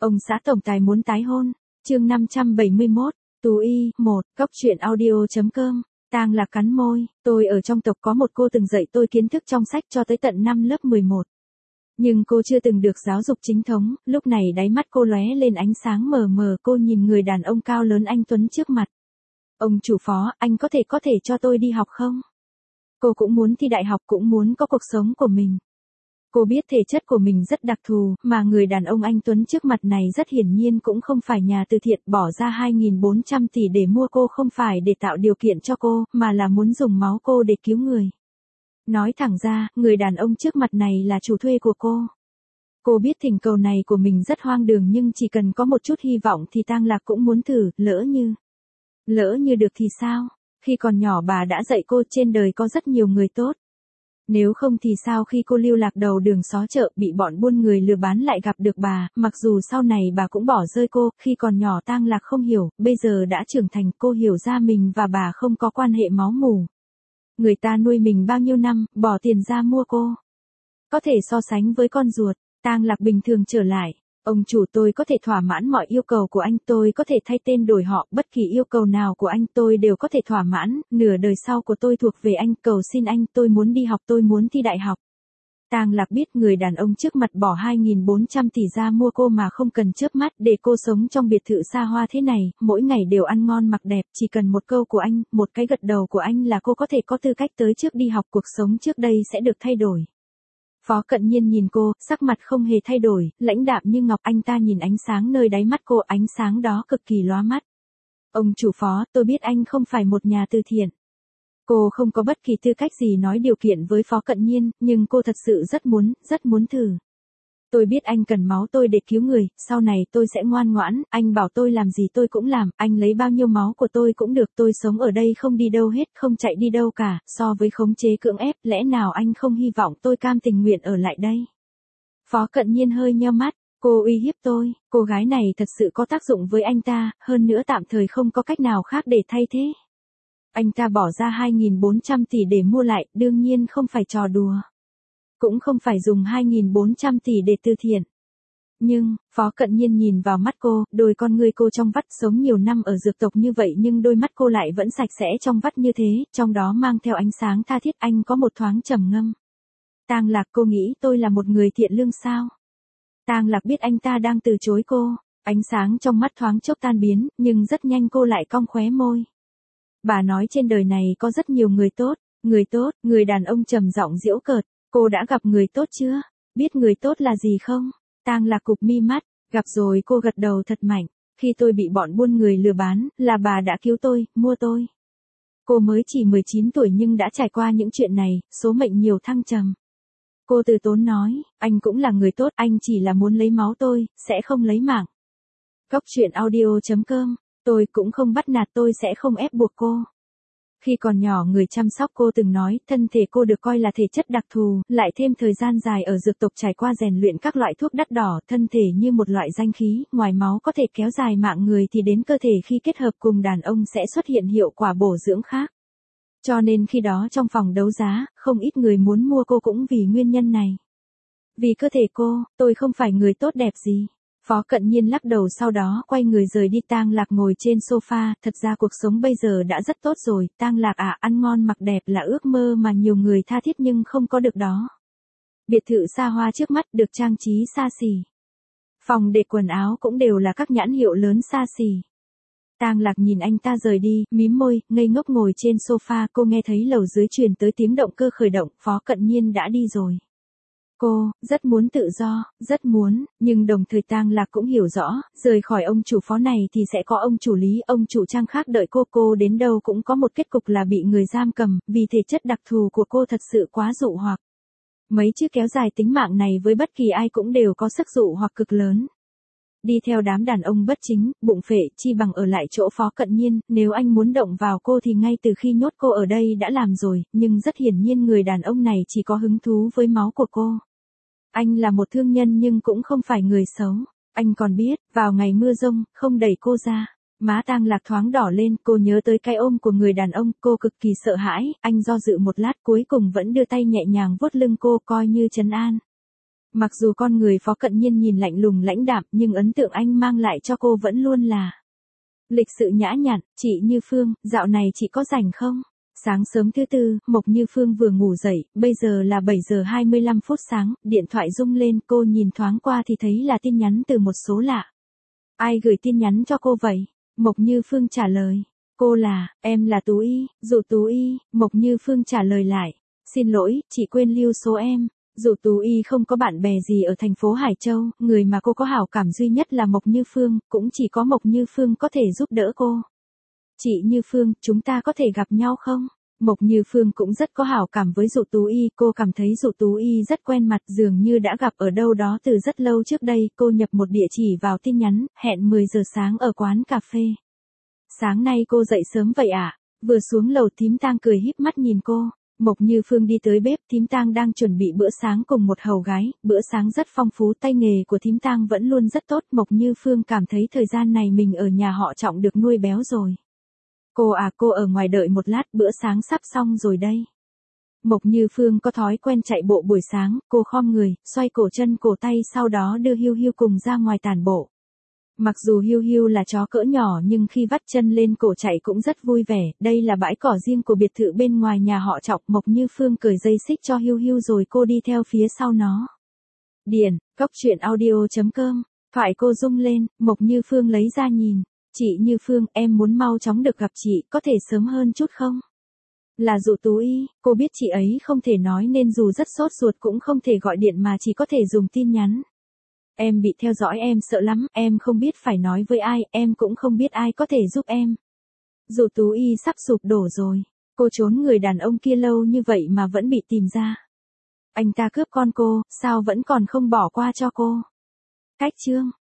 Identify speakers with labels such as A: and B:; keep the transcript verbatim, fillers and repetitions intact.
A: Ông xã tổng tài muốn tái hôn. Chương năm trăm bảy mươi mốt, Tú Y, một, Cóc truyện audio chấm com. Tang Lạc cắn môi, tôi ở trong tộc có một cô từng dạy tôi kiến thức trong sách cho tới tận năm lớp mười một. Nhưng cô chưa từng được giáo dục chính thống, lúc này đáy mắt cô lóe lên ánh sáng mờ mờ, cô nhìn người đàn ông cao lớn anh tuấn trước mặt. Ông chủ phó, anh có thể có thể cho tôi đi học không? Cô cũng muốn thi đại học, cũng muốn có cuộc sống của mình. Cô biết thể chất của mình rất đặc thù, mà người đàn ông anh tuấn trước mặt này rất hiển nhiên cũng không phải nhà từ thiện, bỏ ra hai nghìn bốn trăm tỷ để mua cô không phải để tạo điều kiện cho cô, mà là muốn dùng máu cô để cứu người. Nói thẳng ra, người đàn ông trước mặt này là chủ thuê của cô. Cô biết thỉnh cầu này của mình rất hoang đường nhưng chỉ cần có một chút hy vọng thì Tang Lạc cũng muốn thử, lỡ như. Lỡ như được thì sao? Khi còn nhỏ bà đã dạy cô trên đời có rất nhiều người tốt. Nếu không thì sao khi cô lưu lạc đầu đường xó chợ bị bọn buôn người lừa bán lại gặp được bà, mặc dù sau này bà cũng bỏ rơi cô, khi còn nhỏ Tang Lạc không hiểu, bây giờ đã trưởng thành cô hiểu ra mình và bà không có quan hệ máu mủ. Người ta nuôi mình bao nhiêu năm, bỏ tiền ra mua cô. Có thể so sánh với con ruột, Tang Lạc bình thường trở lại. Ông chủ, tôi có thể thỏa mãn mọi yêu cầu của anh, tôi có thể thay tên đổi họ, bất kỳ yêu cầu nào của anh tôi đều có thể thỏa mãn, nửa đời sau của tôi thuộc về anh, cầu xin anh, tôi muốn đi học, tôi muốn thi đại học. Tang Lạc biết người đàn ông trước mặt bỏ hai nghìn bốn trăm tỷ ra mua cô mà không cần chớp mắt để cô sống trong biệt thự xa hoa thế này, mỗi ngày đều ăn ngon mặc đẹp, chỉ cần một câu của anh, một cái gật đầu của anh là cô có thể có tư cách tới trước đi học, cuộc sống trước đây sẽ được thay đổi. Phó Cận Nhiên nhìn cô, sắc mặt không hề thay đổi, lãnh đạm như ngọc, anh ta nhìn ánh sáng nơi đáy mắt cô, ánh sáng đó cực kỳ lóa mắt. Ông chủ Phó, tôi biết anh không phải một nhà từ thiện. Cô không có bất kỳ tư cách gì nói điều kiện với Phó Cận Nhiên, nhưng cô thật sự rất muốn, rất muốn thử. Tôi biết anh cần máu tôi để cứu người, sau này tôi sẽ ngoan ngoãn, anh bảo tôi làm gì tôi cũng làm, anh lấy bao nhiêu máu của tôi cũng được, tôi sống ở đây không đi đâu hết, không chạy đi đâu cả, so với khống chế cưỡng ép, lẽ nào anh không hy vọng tôi cam tình nguyện ở lại đây? Phó Cận Nhiên hơi nheo mắt, cô uy hiếp tôi, cô gái này thật sự có tác dụng với anh ta, hơn nữa tạm thời không có cách nào khác để thay thế. Anh ta bỏ ra hai nghìn bốn trăm tỷ để mua lại, đương nhiên không phải trò đùa. Cũng không phải dùng hai nghìn bốn trăm tỷ để từ thiện. Nhưng, Phó Cận Nhiên nhìn vào mắt cô, đôi con ngươi cô trong vắt, sống nhiều năm ở dược tộc như vậy nhưng đôi mắt cô lại vẫn sạch sẽ trong vắt như thế, trong đó mang theo ánh sáng tha thiết. Anh có một thoáng trầm ngâm. Tang Lạc, cô nghĩ tôi là một người thiện lương sao? Tang Lạc biết anh ta đang từ chối cô, ánh sáng trong mắt thoáng chốc tan biến, nhưng rất nhanh cô lại cong khóe môi. Bà nói trên đời này có rất nhiều người tốt, người tốt, người đàn ông trầm giọng giễu cợt. Cô đã gặp người tốt chưa? Biết người tốt là gì không? Tang Lạc cụp mi mắt, gặp rồi, cô gật đầu thật mạnh. Khi tôi bị bọn buôn người lừa bán, là bà đã cứu tôi, mua tôi. Cô mới chỉ mười chín tuổi nhưng đã trải qua những chuyện này, số mệnh nhiều thăng trầm. Cô từ tốn nói, anh cũng là người tốt, anh chỉ là muốn lấy máu tôi, sẽ không lấy mạng. Cóc truyện audio chấm com, tôi cũng không bắt nạt, tôi sẽ không ép buộc cô. Khi còn nhỏ người chăm sóc cô từng nói, thân thể cô được coi là thể chất đặc thù, lại thêm thời gian dài ở dược tộc trải qua rèn luyện các loại thuốc đắt đỏ, thân thể như một loại danh khí, ngoài máu có thể kéo dài mạng người thì đến cơ thể khi kết hợp cùng đàn ông sẽ xuất hiện hiệu quả bổ dưỡng khác. Cho nên khi đó trong phòng đấu giá, không ít người muốn mua cô cũng vì nguyên nhân này. Vì cơ thể cô, tôi không phải người tốt đẹp gì. Phó Cận Nhiên lắc đầu sau đó quay người rời đi. Tang Lạc ngồi trên sofa, thật ra cuộc sống bây giờ đã rất tốt rồi, Tang Lạc à, ăn ngon mặc đẹp là ước mơ mà nhiều người tha thiết nhưng không có được đó. Biệt thự xa hoa trước mắt được trang trí xa xỉ. Phòng để quần áo cũng đều là các nhãn hiệu lớn xa xỉ. Tang Lạc nhìn anh ta rời đi, mím môi, ngây ngốc ngồi trên sofa, cô nghe thấy lầu dưới truyền tới tiếng động cơ khởi động, Phó Cận Nhiên đã đi rồi. Cô, rất muốn tự do, rất muốn, nhưng đồng thời Tang Lạc cũng hiểu rõ, rời khỏi ông chủ Phó này thì sẽ có ông chủ Lý, ông chủ Trang khác đợi cô, cô đến đâu cũng có một kết cục là bị người giam cầm, vì thể chất đặc thù của cô thật sự quá dụ hoặc. Mấy chữ kéo dài tính mạng này với bất kỳ ai cũng đều có sức dụ hoặc cực lớn. Đi theo đám đàn ông bất chính, bụng phệ, chi bằng ở lại chỗ Phó Cận Nhiên, nếu anh muốn động vào cô thì ngay từ khi nhốt cô ở đây đã làm rồi, nhưng rất hiển nhiên người đàn ông này chỉ có hứng thú với máu của cô. Anh là một thương nhân nhưng cũng không phải người xấu. Anh còn biết, vào ngày mưa rông, không đẩy cô ra. Má Tang Lạc thoáng đỏ lên, cô nhớ tới cái ôm của người đàn ông, cô cực kỳ sợ hãi, anh do dự một lát cuối cùng vẫn đưa tay nhẹ nhàng vuốt lưng cô coi như trấn an. Mặc dù con người Phó Cận Nhiên nhìn lạnh lùng lãnh đạm, nhưng ấn tượng anh mang lại cho cô vẫn luôn là lịch sự nhã nhặn. Chị Như Phương, dạo này chị có rảnh không? Sáng sớm thứ tư, Mộc Như Phương vừa ngủ dậy, bây giờ là bảy giờ hai mươi lăm phút sáng, điện thoại rung lên, cô nhìn thoáng qua thì thấy là tin nhắn từ một số lạ. Ai gửi tin nhắn cho cô vậy? Mộc Như Phương trả lời. Cô là, em là Tú Y, Dụ Tú Y. Mộc Như Phương trả lời lại. Xin lỗi, chị quên lưu số em. Dụ Tú Y không có bạn bè gì ở thành phố Hải Châu, người mà cô có hảo cảm duy nhất là Mộc Như Phương, cũng chỉ có Mộc Như Phương có thể giúp đỡ cô. Chị Như Phương, chúng ta có thể gặp nhau không? Mộc Như Phương cũng rất có hảo cảm với Dụ Tú Y, cô cảm thấy Dụ Tú Y rất quen mặt, dường như đã gặp ở đâu đó từ rất lâu trước đây. Cô nhập một địa chỉ vào tin nhắn, hẹn mười giờ sáng ở quán cà phê. Sáng nay cô dậy sớm vậy à? Vừa xuống lầu Thím Tang cười híp mắt nhìn cô. Mộc Như Phương đi tới bếp, Thím Tang đang chuẩn bị bữa sáng cùng một hầu gái, bữa sáng rất phong phú, tay nghề của Thím Tang vẫn luôn rất tốt. Mộc Như Phương cảm thấy thời gian này mình ở nhà họ Trọng được nuôi béo rồi. Cô à, cô ở ngoài đợi một lát, bữa sáng sắp xong rồi đây. Mộc Như Phương có thói quen chạy bộ buổi sáng, cô khom người, xoay cổ chân cổ tay, sau đó đưa Hiu Hiu cùng ra ngoài tản bộ. Mặc dù Hiu Hiu là chó cỡ nhỏ nhưng khi vắt chân lên cổ chạy cũng rất vui vẻ. Đây là bãi cỏ riêng của biệt thự bên ngoài nhà họ Trọng. Mộc Như Phương cởi dây xích cho Hiu Hiu rồi cô đi theo phía sau nó. Điền, cốc truyện audio chấm com. Thoại cô rung lên, Mộc Như Phương lấy ra nhìn. Chị Như Phương, em muốn mau chóng được gặp chị, có thể sớm hơn chút không? Là Dụ Tú Y, cô biết chị ấy không thể nói nên dù rất sốt ruột cũng không thể gọi điện mà chỉ có thể dùng tin nhắn. Em bị theo dõi, em sợ lắm, em không biết phải nói với ai, em cũng không biết ai có thể giúp em. Dụ Tú Y sắp sụp đổ rồi. Cô trốn người đàn ông kia lâu như vậy mà vẫn bị tìm ra. Anh ta cướp con cô, sao vẫn còn không bỏ qua cho cô? Cách chương